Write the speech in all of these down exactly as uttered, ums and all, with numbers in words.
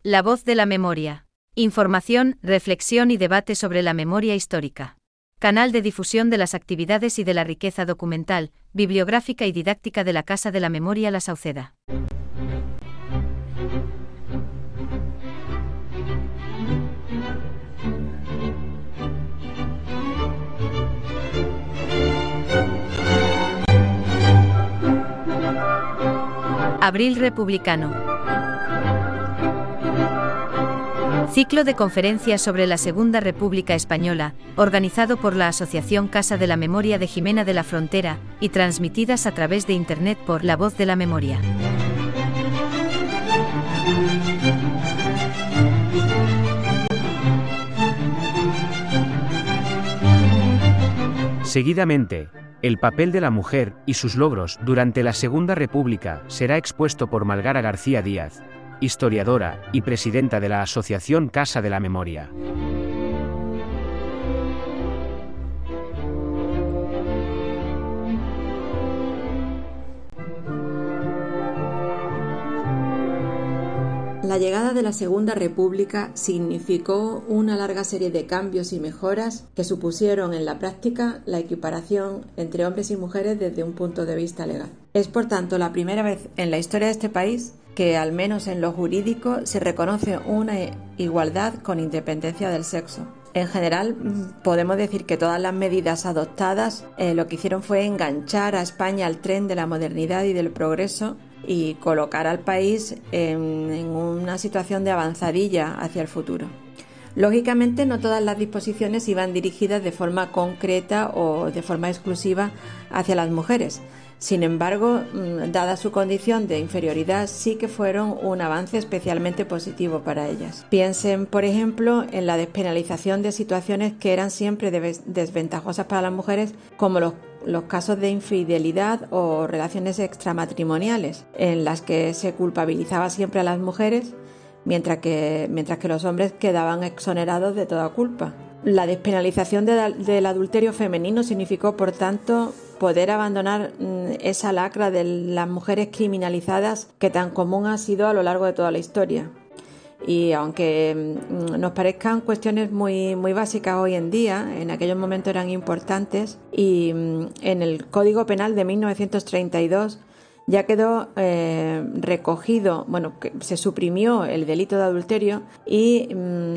La voz de la memoria. Información, reflexión y debate sobre la memoria histórica. Canal de difusión de las actividades y de la riqueza documental, bibliográfica y didáctica de la Casa de la Memoria La Sauceda. Abril republicano. Ciclo de conferencias sobre la Segunda República Española, organizado por la Asociación Casa de la Memoria de Jimena de la Frontera, y transmitidas a través de Internet por La Voz de la Memoria. Seguidamente, el papel de la mujer y sus logros durante la Segunda República será expuesto por Malgara García Díaz, historiadora y presidenta de la Asociación Casa de la Memoria. La llegada de la Segunda República significó una larga serie de cambios y mejoras que supusieron en la práctica la equiparación entre hombres y mujeres desde un punto de vista legal. Es por tanto la primera vez en la historia de este país que, al menos en lo jurídico, se reconoce una igualdad con independencia del sexo. En general, podemos decir que todas las medidas adoptadas eh, lo que hicieron fue enganchar a España al tren de la modernidad y del progreso y colocar al país en, en una situación de avanzadilla hacia el futuro. Lógicamente, no todas las disposiciones iban dirigidas de forma concreta o de forma exclusiva hacia las mujeres. Sin embargo, dada su condición de inferioridad, sí que fueron un avance especialmente positivo para ellas. Piensen, por ejemplo, en la despenalización de situaciones que eran siempre desventajosas para las mujeres, como los, los casos de infidelidad o relaciones extramatrimoniales, en las que se culpabilizaba siempre a las mujeres, mientras que, mientras que los hombres quedaban exonerados de toda culpa. La despenalización de, del adulterio femenino significó, por tanto, poder abandonar esa lacra de las mujeres criminalizadas que tan común ha sido a lo largo de toda la historia. Y aunque nos parezcan cuestiones muy, muy básicas hoy en día, en aquellos momentos eran importantes, y en el Código Penal de mil novecientos treinta y dos ya quedó eh, recogido, bueno, que se suprimió el delito de adulterio y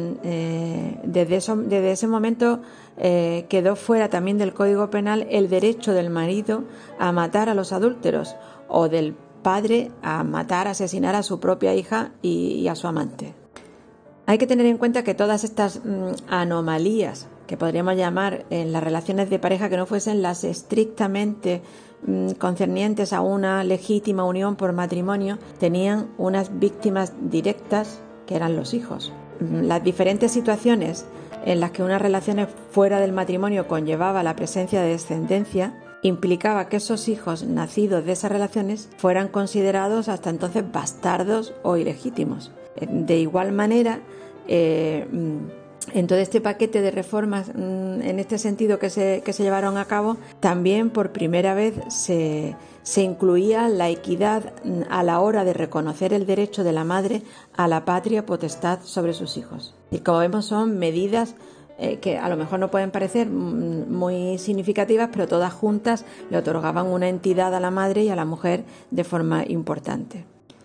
eh, desde, eso, desde ese momento eh, quedó fuera también del Código Penal el derecho del marido a matar a los adúlteros o del padre a matar, asesinar a su propia hija y, y a su amante. Hay que tener en cuenta que todas estas mm, anomalías que podríamos llamar en las relaciones de pareja que no fuesen las estrictamente concernientes a una legítima unión por matrimonio, tenían unas víctimas directas que eran los hijos. Las diferentes situaciones en las que unas relaciones fuera del matrimonio conllevaba la presencia de descendencia implicaba que esos hijos nacidos de esas relaciones fueran considerados hasta entonces bastardos o ilegítimos. De igual manera, eh, en todo este paquete de reformas en este sentido que se, que se llevaron a cabo, también por primera vez se, se incluía la equidad a la hora de reconocer el derecho de la madre a la patria potestad sobre sus hijos. Y como vemos, son medidas eh, que a lo mejor no pueden parecer muy significativas, pero todas juntas le otorgaban una entidad a la madre y a la mujer de forma importante.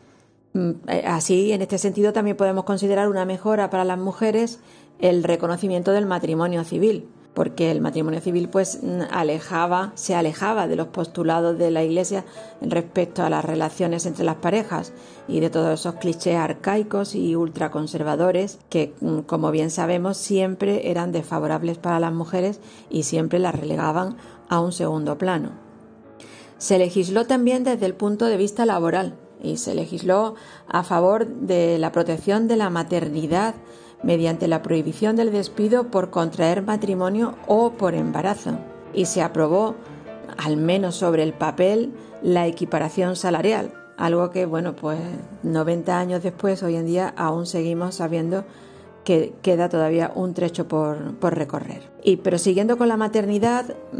Así, en este sentido, también podemos considerar una mejora para las mujeres el reconocimiento del matrimonio civil, porque el matrimonio civil pues alejaba, se alejaba de los postulados de la Iglesia respecto a las relaciones entre las parejas y de todos esos clichés arcaicos y ultraconservadores que, como bien sabemos, siempre eran desfavorables para las mujeres y siempre las relegaban a un segundo plano. Se legisló también desde el punto de vista laboral y se legisló a favor de la protección de la maternidad mediante la prohibición del despido por contraer matrimonio o por embarazo, y se aprobó, al menos sobre el papel, la equiparación salarial, algo que, bueno, pues noventa años después, hoy en día, aún seguimos sabiendo que queda todavía un trecho por, por recorrer. Y pero siguiendo con la maternidad,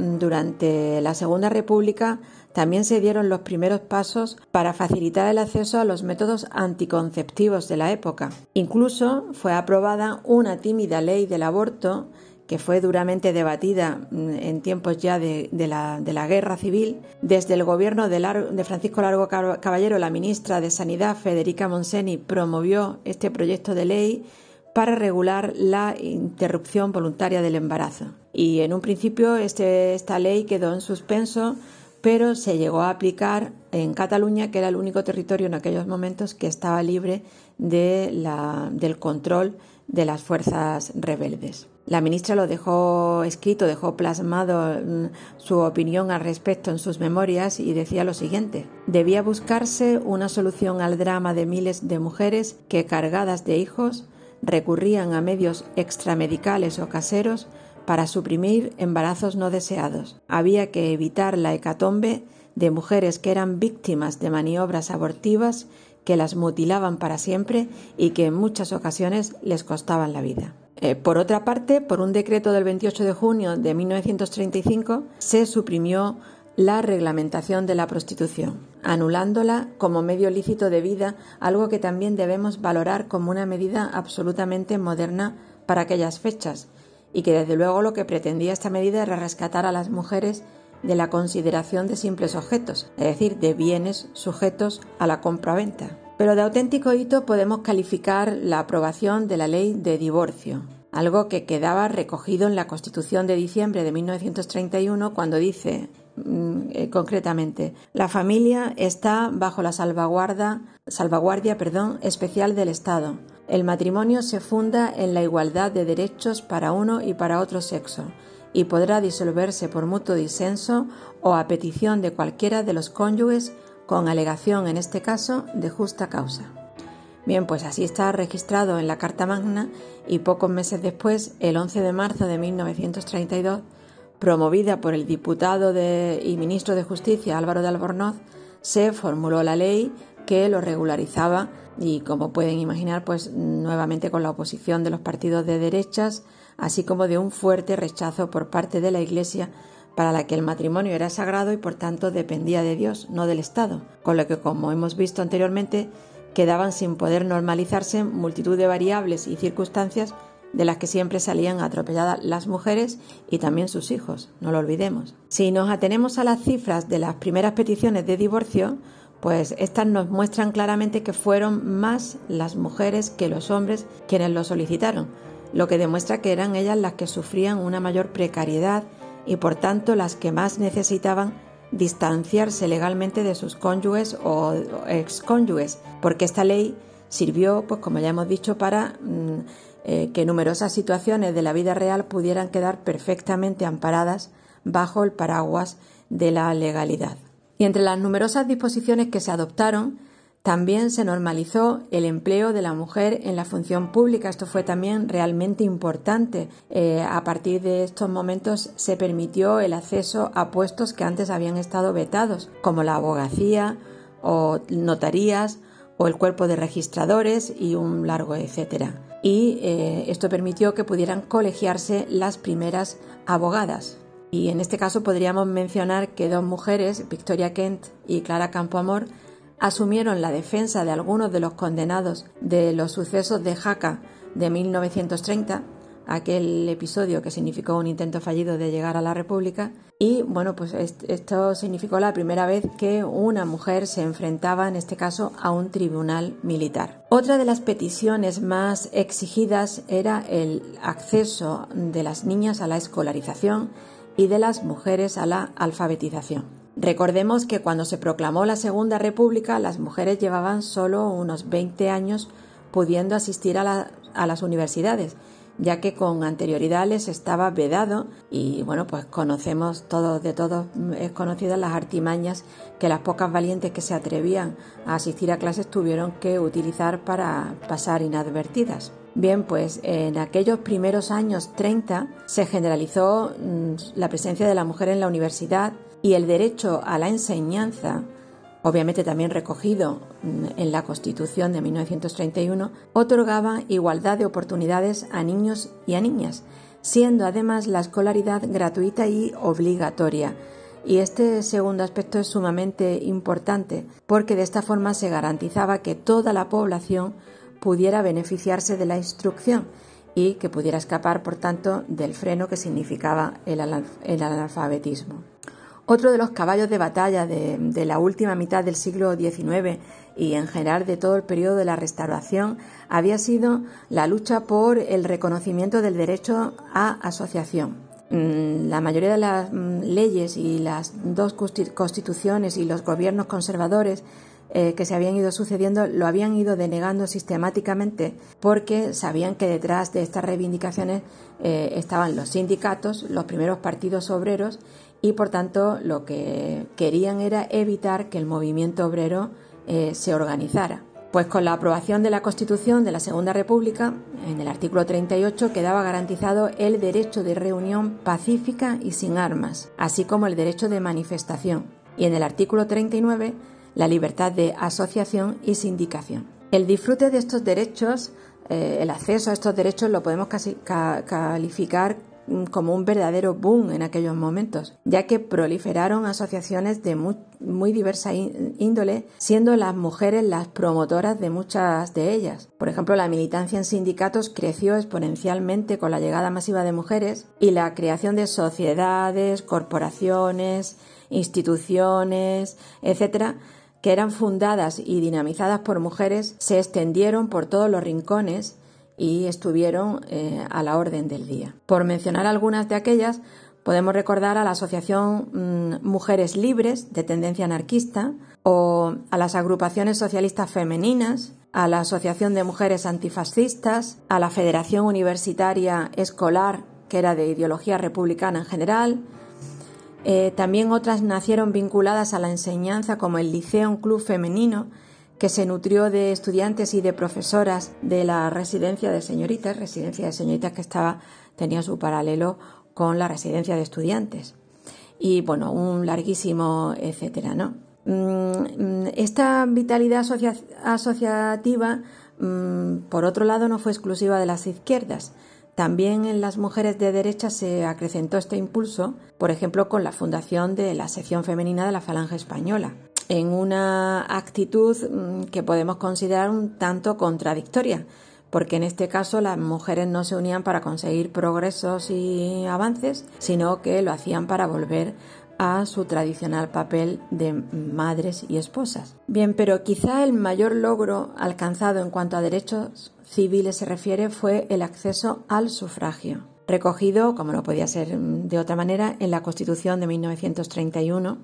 durante la Segunda República también se dieron los primeros pasos para facilitar el acceso a los métodos anticonceptivos de la época. Incluso fue aprobada una tímida ley del aborto que fue duramente debatida en tiempos ya de, de, la, de la Guerra Civil. Desde el gobierno de, Lar- de Francisco Largo Caballero, la ministra de Sanidad, Federica Montseny, promovió este proyecto de ley para regular la interrupción voluntaria del embarazo. Y en un principio este, esta ley quedó en suspenso, pero se llegó a aplicar en Cataluña, que era el único territorio en aquellos momentos que estaba libre de la, del control de las fuerzas rebeldes. La ministra lo dejó escrito, dejó plasmado mmm, su opinión al respecto en sus memorias y decía lo siguiente: debía buscarse una solución al drama de miles de mujeres que, cargadas de hijos, recurrían a medios extramedicales o caseros para suprimir embarazos no deseados. Había que evitar la hecatombe de mujeres que eran víctimas de maniobras abortivas que las mutilaban para siempre y que en muchas ocasiones les costaban la vida. Eh, por otra parte, por un decreto del veintiocho de junio de mil novecientos treinta y cinco, se suprimió la reglamentación de la prostitución, anulándola como medio lícito de vida, algo que también debemos valorar como una medida absolutamente moderna para aquellas fechas, y que desde luego lo que pretendía esta medida era rescatar a las mujeres de la consideración de simples objetos, es decir, de bienes sujetos a la compra-venta. Pero de auténtico hito podemos calificar la aprobación de la ley de divorcio, algo que quedaba recogido en la Constitución de diciembre de mil novecientos treinta y uno, cuando dice eh, concretamente: la familia está bajo la salvaguarda, salvaguardia perdón, especial del Estado. El matrimonio se funda en la igualdad de derechos para uno y para otro sexo, y podrá disolverse por mutuo disenso o a petición de cualquiera de los cónyuges, con alegación, en este caso, de justa causa. Bien, pues así está registrado en la Carta Magna, y pocos meses después, el once de marzo de mil novecientos treinta y dos, promovida por el diputado de, y ministro de Justicia Álvaro de Albornoz, se formuló la ley que lo regularizaba, y como pueden imaginar, pues nuevamente con la oposición de los partidos de derechas, así como de un fuerte rechazo por parte de la Iglesia, para la que el matrimonio era sagrado y por tanto dependía de Dios, no del Estado, con lo que, como hemos visto anteriormente, quedaban sin poder normalizarse multitud de variables y circunstancias de las que siempre salían atropelladas las mujeres y también sus hijos, no lo olvidemos. Si nos atenemos a las cifras de las primeras peticiones de divorcio, pues estas nos muestran claramente que fueron más las mujeres que los hombres quienes lo solicitaron, lo que demuestra que eran ellas las que sufrían una mayor precariedad y por tanto las que más necesitaban distanciarse legalmente de sus cónyuges o excónyuges, porque esta ley sirvió, pues como ya hemos dicho, para mm, eh, que numerosas situaciones de la vida real pudieran quedar perfectamente amparadas bajo el paraguas de la legalidad. Y entre las numerosas disposiciones que se adoptaron, también se normalizó el empleo de la mujer en la función pública. Esto fue también realmente importante. Eh, a partir de estos momentos se permitió el acceso a puestos que antes habían estado vetados, como la abogacía o notarías o el cuerpo de registradores y un largo etcétera. Y eh, esto permitió que pudieran colegiarse las primeras abogadas. Y en este caso podríamos mencionar que dos mujeres, Victoria Kent y Clara Campoamor, asumieron la defensa de algunos de los condenados de los sucesos de Jaca de mil novecientos treinta, aquel episodio que significó un intento fallido de llegar a la República, y bueno, pues esto significó la primera vez que una mujer se enfrentaba, en este caso, a un tribunal militar. Otra de las peticiones más exigidas era el acceso de las niñas a la escolarización y de las mujeres a la alfabetización. Recordemos que cuando se proclamó la Segunda República, las mujeres llevaban solo unos veinte años pudiendo asistir a, la, a las universidades, ya que con anterioridad les estaba vedado, y bueno, pues conocemos todos, de todos es conocidas las artimañas que las pocas valientes que se atrevían a asistir a clases tuvieron que utilizar para pasar inadvertidas. Bien, pues en aquellos primeros años treinta se generalizó mmm, la presencia de la mujer en la universidad, y el derecho a la enseñanza obviamente también recogido en la Constitución de mil novecientos treinta y uno, otorgaba igualdad de oportunidades a niños y a niñas, siendo además la escolaridad gratuita y obligatoria. Y este segundo aspecto es sumamente importante porque de esta forma se garantizaba que toda la población pudiera beneficiarse de la instrucción y que pudiera escapar, por tanto, del freno que significaba el, el analfabetismo. Otro de los caballos de batalla de, de la última mitad del siglo diecinueve y en general de todo el periodo de la Restauración había sido la lucha por el reconocimiento del derecho a asociación. La mayoría de las leyes y las dos constituciones y los gobiernos conservadores eh, que se habían ido sucediendo lo habían ido denegando sistemáticamente porque sabían que detrás de estas reivindicaciones eh, estaban los sindicatos, los primeros partidos obreros y por tanto lo que querían era evitar que el movimiento obrero eh, se organizara. Pues con la aprobación de la Constitución de la Segunda República, en el artículo treinta y ocho quedaba garantizado el derecho de reunión pacífica y sin armas, así como el derecho de manifestación, y en el artículo treinta y nueve la libertad de asociación y sindicación. El disfrute de estos derechos, eh, el acceso a estos derechos lo podemos casi ca- calificar como un verdadero boom en aquellos momentos, ya que proliferaron asociaciones de muy, muy diversa índole, siendo las mujeres las promotoras de muchas de ellas. Por ejemplo, la militancia en sindicatos creció exponencialmente con la llegada masiva de mujeres y la creación de sociedades, corporaciones, instituciones, etcétera, que eran fundadas y dinamizadas por mujeres, se extendieron por todos los rincones y estuvieron eh, a la orden del día. Por mencionar algunas de aquellas, podemos recordar a la Asociación mmm, Mujeres Libres, de tendencia anarquista, o a las agrupaciones socialistas femeninas, a la Asociación de Mujeres Antifascistas, a la Federación Universitaria Escolar, que era de ideología republicana en general. Eh, también otras nacieron vinculadas a la enseñanza, como el Liceo Club Femenino, que se nutrió de estudiantes y de profesoras de la residencia de señoritas, residencia de señoritas que estaba, tenía su paralelo con la residencia de estudiantes. Y bueno, un larguísimo etcétera, ¿no? Esta vitalidad asocia- asociativa, por otro lado, no fue exclusiva de las izquierdas. También en las mujeres de derecha se acrecentó este impulso, por ejemplo, con la fundación de la sección femenina de la Falange Española, en una actitud que podemos considerar un tanto contradictoria, porque en este caso las mujeres no se unían para conseguir progresos y avances, sino que lo hacían para volver a su tradicional papel de madres y esposas. Bien, pero quizá el mayor logro alcanzado en cuanto a derechos civiles se refiere fue el acceso al sufragio, recogido, como no podía ser de otra manera, en la Constitución de mil novecientos treinta y uno,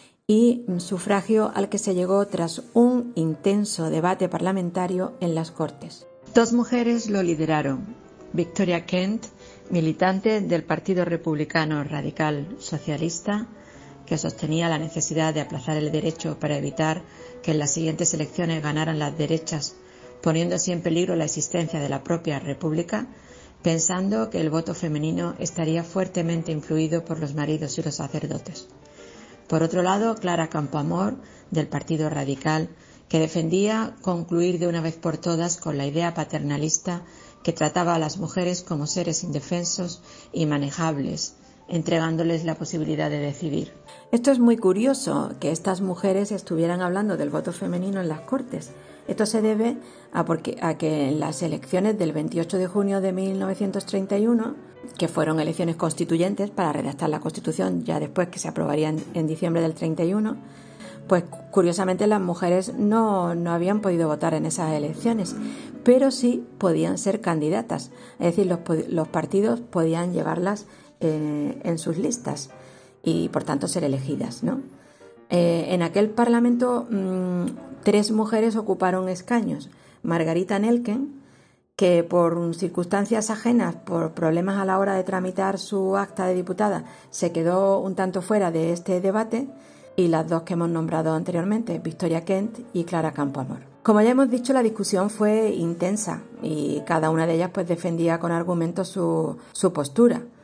y sufragio al que se llegó tras un intenso debate parlamentario en las Cortes. Dos mujeres lo lideraron: Victoria Kent, militante del Partido Republicano Radical Socialista, que sostenía la necesidad de aplazar el derecho para evitar que en las siguientes elecciones ganaran las derechas, poniendo así en peligro la existencia de la propia República, pensando que el voto femenino estaría fuertemente influido por los maridos y los sacerdotes. Por otro lado, Clara Campoamor, del Partido Radical, que defendía concluir de una vez por todas con la idea paternalista que trataba a las mujeres como seres indefensos y manejables, entregándoles la posibilidad de decidir. Esto es muy curioso, que estas mujeres estuvieran hablando del voto femenino en las Cortes. Esto se debe a, porque, a que en las elecciones del veintiocho de junio de mil novecientos treinta y uno, que fueron elecciones constituyentes para redactar la Constitución ya después que se aprobaría en, en diciembre del treinta y uno, pues curiosamente las mujeres no, no habían podido votar en esas elecciones, pero sí podían ser candidatas, es decir, los, los partidos podían llevarlas eh, en sus listas y por tanto ser elegidas, ¿no? Eh, en aquel Parlamento mmm, tres mujeres ocuparon escaños: Margarita Nelken, que por circunstancias ajenas, por problemas a la hora de tramitar su acta de diputada, se quedó un tanto fuera de este debate, y las dos que hemos nombrado anteriormente, Victoria Kent y Clara Campoamor. Como ya hemos dicho, la discusión fue intensa y cada una de ellas pues defendía con argumentos su, su postura.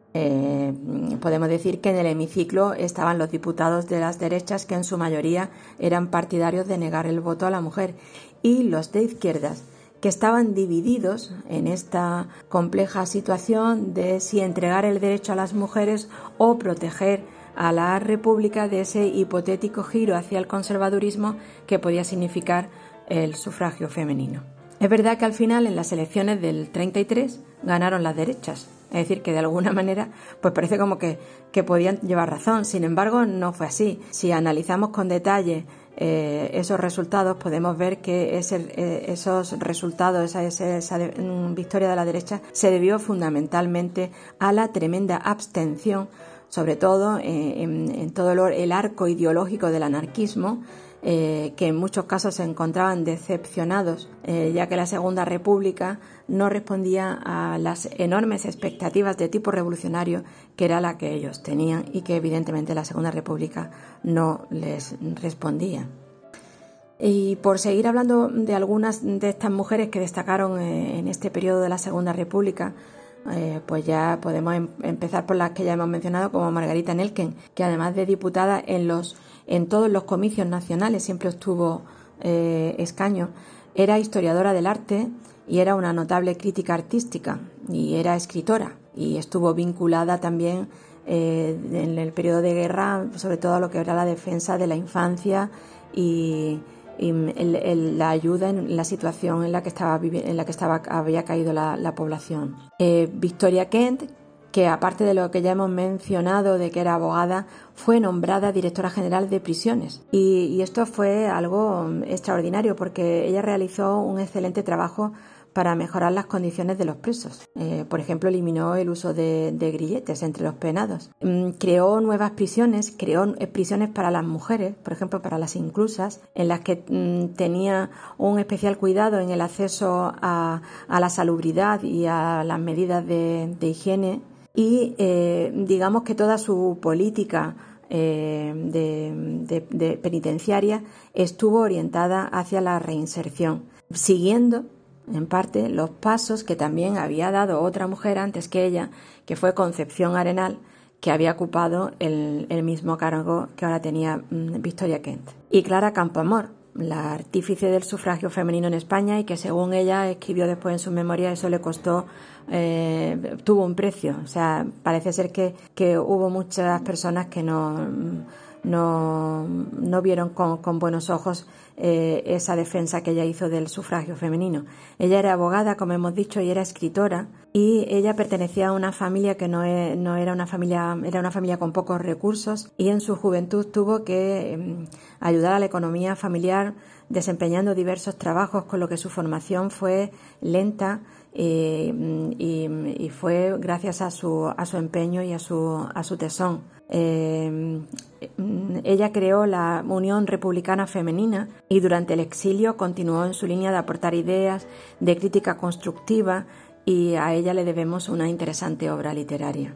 Eh, podemos decir que en el hemiciclo estaban los diputados de las derechas, que en su mayoría eran partidarios de negar el voto a la mujer, y los de izquierdas, que estaban divididos en esta compleja situación de si entregar el derecho a las mujeres o proteger a la República de ese hipotético giro hacia el conservadurismo que podía significar el sufragio femenino. Es verdad que al final, en las elecciones del treinta y tres, ganaron las derechas, es decir, que de alguna manera pues parece como que, que podían llevar razón. Sin embargo, no fue así. Si analizamos con detalle eh, esos resultados, podemos ver que ese, eh, esos resultados, esa, esa, esa de, mm, victoria de la derecha, se debió fundamentalmente a la tremenda abstención, sobre todo eh, en, en todo el, el arco ideológico del anarquismo, Eh, que en muchos casos se encontraban decepcionados, eh, ya que la Segunda República no respondía a las enormes expectativas de tipo revolucionario que era la que ellos tenían, y que evidentemente la Segunda República no les respondía. Y por seguir hablando de algunas de estas mujeres que destacaron eh, en este periodo de la Segunda República, Eh, pues ya podemos em- empezar por las que ya hemos mencionado, como Margarita Nelken, que además de diputada en los en todos los comicios nacionales siempre obtuvo eh, escaño, era historiadora del arte y era una notable crítica artística, y era escritora, y estuvo vinculada también eh, en el periodo de guerra, sobre todo a lo que era la defensa de la infancia y y el, el, la ayuda en la situación en la que estaba en la que estaba había caído la, la población. Eh, Victoria Kent, que aparte de lo que ya hemos mencionado de que era abogada, fue nombrada directora general de prisiones, y, y esto fue algo extraordinario porque ella realizó un excelente trabajo para mejorar las condiciones de los presos. Eh, por ejemplo, eliminó el uso de, de grilletes entre los penados. Mm, creó nuevas prisiones, creó prisiones para las mujeres, por ejemplo, para las inclusas, en las que mm, tenía un especial cuidado en el acceso a, a la salubridad y a las medidas de, de higiene. Y eh, digamos que toda su política eh, de, de, de penitenciaria estuvo orientada hacia la reinserción, siguiendo en parte los pasos que también había dado otra mujer antes que ella, que fue Concepción Arenal, que había ocupado el, el mismo cargo que ahora tenía mmm, Victoria Kent. Y Clara Campoamor, la artífice del sufragio femenino en España, y que según ella escribió después en su memoria, eso le costó, eh, tuvo un precio. O sea, parece ser que, que hubo muchas personas que no, no, no vieron con, con buenos ojos eh, esa defensa que ella hizo del sufragio femenino. Ella era abogada, como hemos dicho, y era escritora, y ella pertenecía a una familia que no, es, no era una familia, era una familia con pocos recursos, y en su juventud tuvo que eh, ayudar a la economía familiar desempeñando diversos trabajos, con lo que su formación fue lenta eh, y, y fue gracias a su, a su empeño y a su, a su tesón. Eh, ella creó la Unión Republicana Femenina y durante el exilio continuó en su línea de aportar ideas, de crítica constructiva, y a ella le debemos una interesante obra literaria.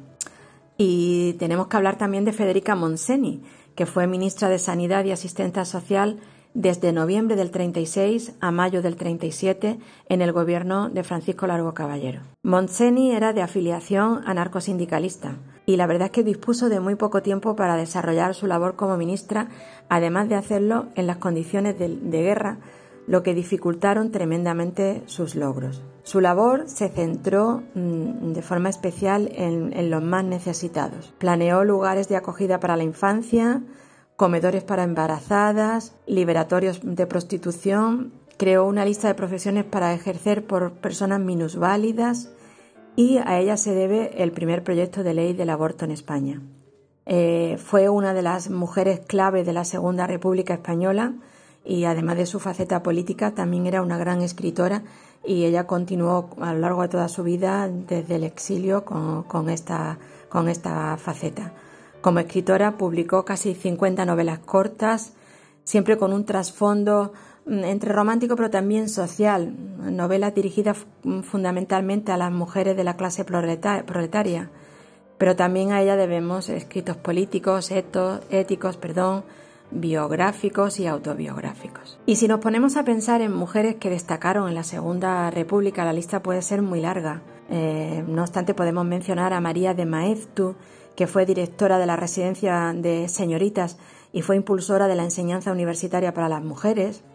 Y tenemos que hablar también de Federica Montseny, que fue ministra de Sanidad y Asistencia Social desde noviembre del treinta y seis a mayo del treinta y siete en el gobierno de Francisco Largo Caballero. Montseny era de afiliación anarcosindicalista y la verdad es que dispuso de muy poco tiempo para desarrollar su labor como ministra, además de hacerlo en las condiciones de, de guerra, lo que dificultaron tremendamente sus logros. Su labor se centró mmm, de forma especial en, en los más necesitados. Planeó lugares de acogida para la infancia, comedores para embarazadas, liberatorios de prostitución, creó una lista de profesiones para ejercer por personas minusválidas, y a ella se debe el primer proyecto de ley del aborto en España. Eh, fue una de las mujeres clave de la Segunda República Española, y además de su faceta política también era una gran escritora, y ella continuó a lo largo de toda su vida desde el exilio con, con, esta, con esta faceta. Como escritora publicó casi cincuenta novelas cortas, siempre con un trasfondo entre romántico pero también social, novelas dirigidas fundamentalmente a las mujeres de la clase proletaria, pero también a ella debemos escritos políticos, éticos, éticos, perdón, biográficos y autobiográficos. Y si nos ponemos a pensar en mujeres que destacaron en la Segunda República, la lista puede ser muy larga. Eh, no obstante, podemos mencionar a María de Maeztu, que fue directora de la residencia de señoritas y fue impulsora de la enseñanza universitaria para las mujeres,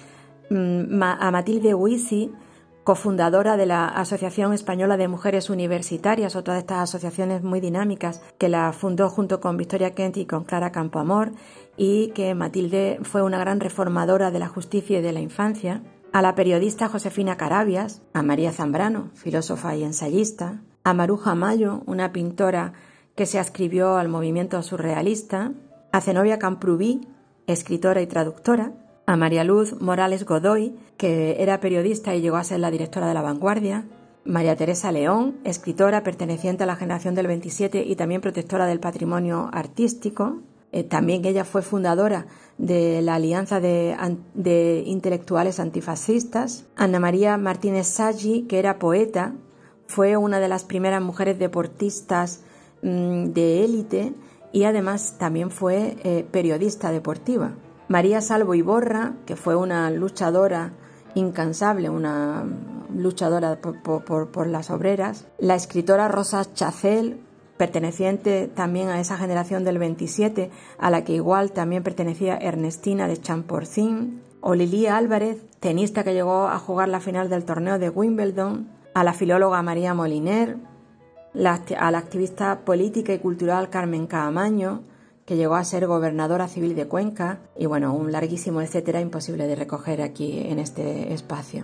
a Matilde Huici, cofundadora de la Asociación Española de Mujeres Universitarias, otra de estas asociaciones muy dinámicas que la fundó junto con Victoria Kent y con Clara Campoamor, y que Matilde fue una gran reformadora de la justicia y de la infancia, a la periodista Josefina Carabias, a María Zambrano, filósofa y ensayista, a Maruja Mayo, una pintora que se adscribió al movimiento surrealista, a Zenobia Camprubí, escritora y traductora, a María Luz Morales Godoy, que era periodista y llegó a ser la directora de La Vanguardia, María Teresa León, escritora perteneciente a la generación del veintisiete y también protectora del patrimonio artístico. Eh, también ella fue fundadora de la Alianza de, de Intelectuales Antifascistas. Ana María Martínez Saggi, que era poeta, fue una de las primeras mujeres deportistas mmm, de élite y además también fue eh, periodista deportiva. María Salvo Iborra, que fue una luchadora incansable, una luchadora por, por, por las obreras. La escritora Rosa Chacel, perteneciente también a esa generación del veintisiete, a la que igual también pertenecía Ernestina de Champporcín. O Lili Álvarez, tenista que llegó a jugar la final del torneo de Wimbledon. A la filóloga María Moliner, la, a la activista política y cultural Carmen Caamaño, que llegó a ser gobernadora civil de Cuenca, y bueno, un larguísimo etcétera imposible de recoger aquí en este espacio.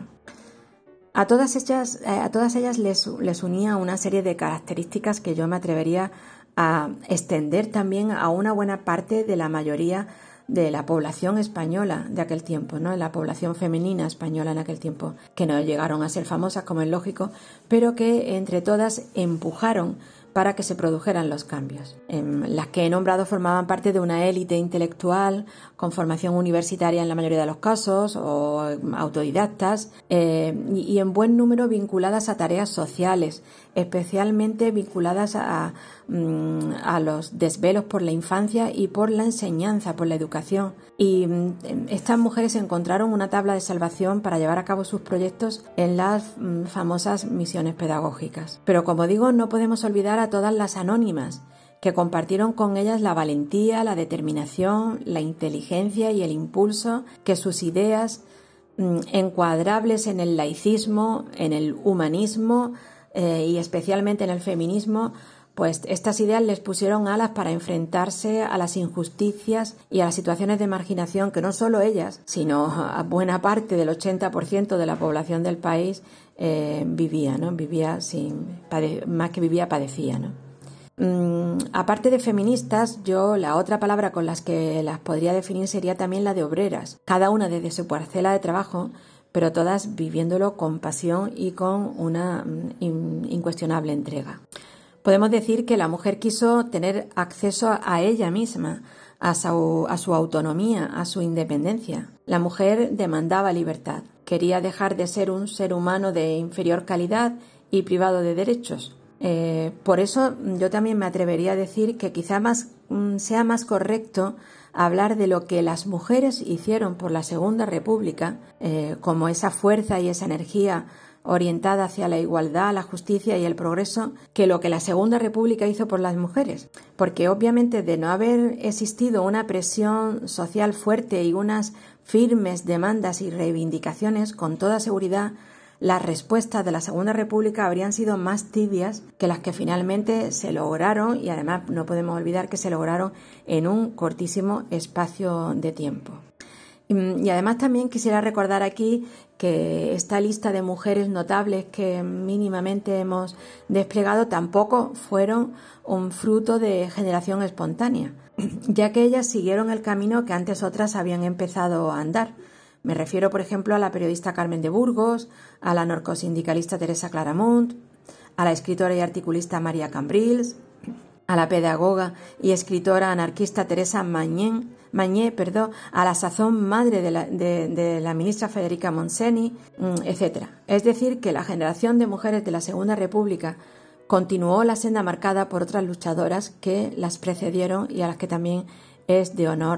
A todas ellas, a todas ellas les, les unía una serie de características que yo me atrevería a extender también a una buena parte de la mayoría de la población española de aquel tiempo, ¿no? La población femenina española en aquel tiempo, que no llegaron a ser famosas, como es lógico, pero que entre todas empujaron para que se produjeran los cambios. Las que he nombrado formaban parte de una élite intelectual con formación universitaria en la mayoría de los casos o autodidactas eh, y en buen número vinculadas a tareas sociales, especialmente vinculadas a, a los desvelos por la infancia y por la enseñanza, por la educación. Y estas mujeres encontraron una tabla de salvación para llevar a cabo sus proyectos en las famosas misiones pedagógicas. Pero como digo, no podemos olvidar a todas las anónimas que compartieron con ellas la valentía, la determinación, la inteligencia y el impulso que sus ideas encuadrables en el laicismo, en el humanismo eh, y especialmente en el feminismo, pues estas ideas les pusieron alas para enfrentarse a las injusticias y a las situaciones de marginación que no solo ellas, sino a buena parte del ochenta por ciento de la población del país eh, vivía, ¿no? Vivía sin, pade- más que vivía, padecía, ¿no? Mm, aparte de feministas, yo la otra palabra con las que las podría definir sería también la de obreras, cada una desde su parcela de trabajo, pero todas viviéndolo con pasión y con una in- incuestionable entrega. Podemos decir que la mujer quiso tener acceso a ella misma, a su, a su autonomía, a su independencia. La mujer demandaba libertad, quería dejar de ser un ser humano de inferior calidad y privado de derechos. Eh, por eso yo también me atrevería a decir que quizá más, sea más correcto hablar de lo que las mujeres hicieron por la Segunda República, eh, como esa fuerza y esa energía orientada hacia la igualdad, la justicia y el progreso, que lo que la Segunda República hizo por las mujeres. Porque obviamente de no haber existido una presión social fuerte y unas firmes demandas y reivindicaciones, con toda seguridad las respuestas de la Segunda República habrían sido más tibias que las que finalmente se lograron, y además no podemos olvidar que se lograron en un cortísimo espacio de tiempo. Y además también quisiera recordar aquí que esta lista de mujeres notables que mínimamente hemos desplegado tampoco fueron un fruto de generación espontánea, ya que ellas siguieron el camino que antes otras habían empezado a andar. Me refiero, por ejemplo, a la periodista Carmen de Burgos, a la anarcosindicalista Teresa Claramunt, a la escritora y articulista María Cambrils, a la pedagoga y escritora anarquista Teresa Mañé, Mañé perdón, a la sazón madre de la, de, de la ministra Federica Montseny, etcétera. Es decir, que la generación de mujeres de la Segunda República continuó la senda marcada por otras luchadoras que las precedieron y a las que también es de honor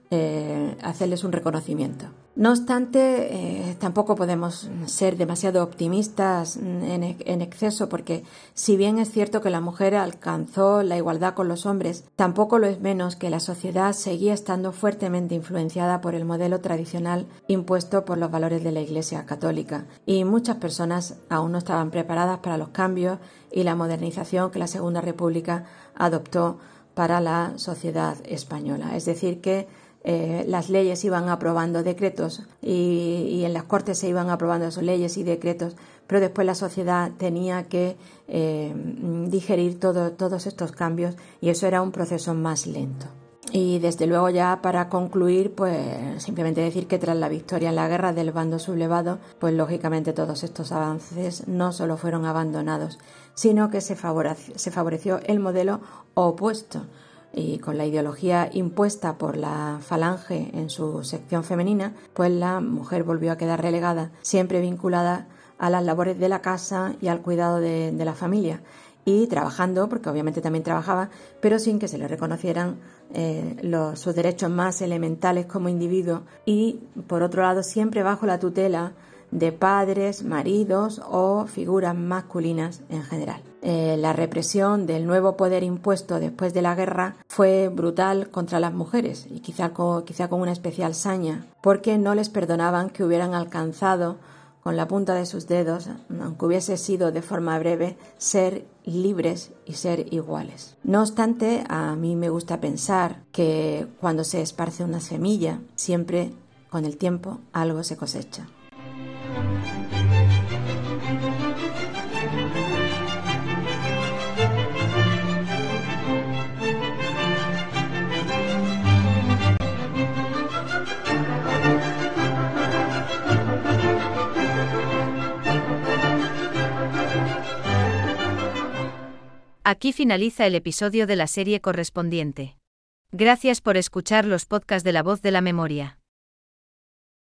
eh, hacerles un reconocimiento. No obstante, eh, tampoco podemos ser demasiado optimistas en, en exceso, porque si bien es cierto que la mujer alcanzó la igualdad con los hombres, tampoco lo es menos que la sociedad seguía estando fuertemente influenciada por el modelo tradicional impuesto por los valores de la Iglesia católica, y muchas personas aún no estaban preparadas para los cambios y la modernización que la Segunda República adoptó para la sociedad española. Es decir, que Eh, las leyes iban aprobando decretos y, y en las Cortes se iban aprobando esas leyes y decretos, pero después la sociedad tenía que eh, digerir todo, todos estos cambios, y eso era un proceso más lento. Y desde luego, ya para concluir, pues simplemente decir que tras la victoria en la guerra del bando sublevado, pues lógicamente todos estos avances no solo fueron abandonados, sino que se favoreció, se favoreció el modelo opuesto. Y con la ideología impuesta por la Falange en su sección femenina, pues la mujer volvió a quedar relegada, siempre vinculada a las labores de la casa y al cuidado de, de la familia, y trabajando, porque obviamente también trabajaba, pero sin que se le reconocieran eh, los, sus derechos más elementales como individuo, y por otro lado siempre bajo la tutela de padres, maridos o figuras masculinas en general. Eh, la represión del nuevo poder impuesto después de la guerra fue brutal contra las mujeres, y quizá con, quizá con una especial saña, porque no les perdonaban que hubieran alcanzado con la punta de sus dedos, aunque hubiese sido de forma breve, ser libres y ser iguales. No obstante, a mí me gusta pensar que cuando se esparce una semilla, siempre con el tiempo algo se cosecha. Aquí finaliza el episodio de la serie correspondiente. Gracias por escuchar los podcasts de La Voz de la Memoria.